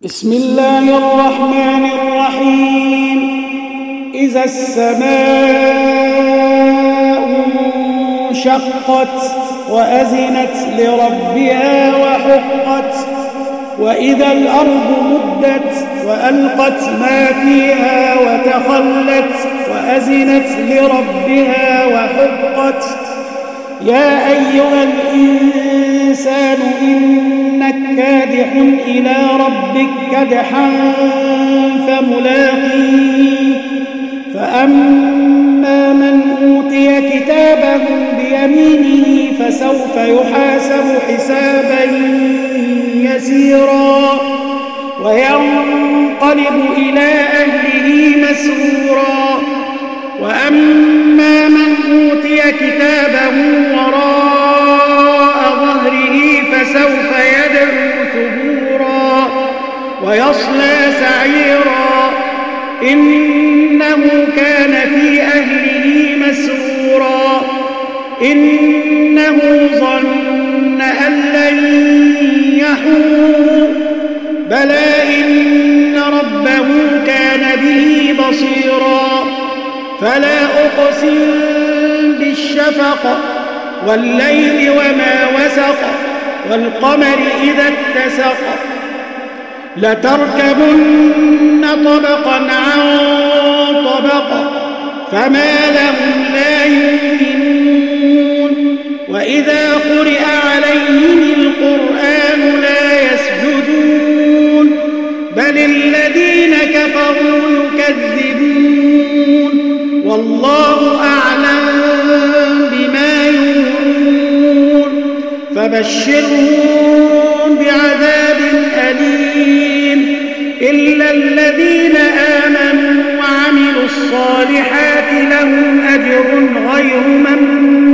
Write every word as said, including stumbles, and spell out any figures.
بسم الله الرحمن الرحيم. إذا السماء انشقت وأذنت لربها وحقت، وإذا الأرض مدت وألقت ما فيها وتخلت وأذنت لربها وحقت. يا أيها الإنسان إنك كادح إلى ربك كدحا فملاقيه. فأما من أوتي كتابه بيمينه فسوف يحاسب حسابا يسيرا وينقلب إلى أهله مسرورا. وأما من أوتي كتابه وراء ظهره فسوف يدعو ثبورا ويصلى سعيرا إنه كان في أهله مسرورا. إنه ظن أن لن يحور بلى إن ربه كان به بصيرا. فلا أقسم بالشفق والليل وما وسق والقمر إذا اتسق لتركبن طبقا عن طبق فما لهم لا يؤمنون. وإذا قرئ عليهم القرآن لا يسجدون بل الذين كفروا يكذبون والله أعلم بما يوعون. فبشرهم بعذاب أليم إلا الذين آمنوا وعملوا الصالحات لهم أجر غير ممنون.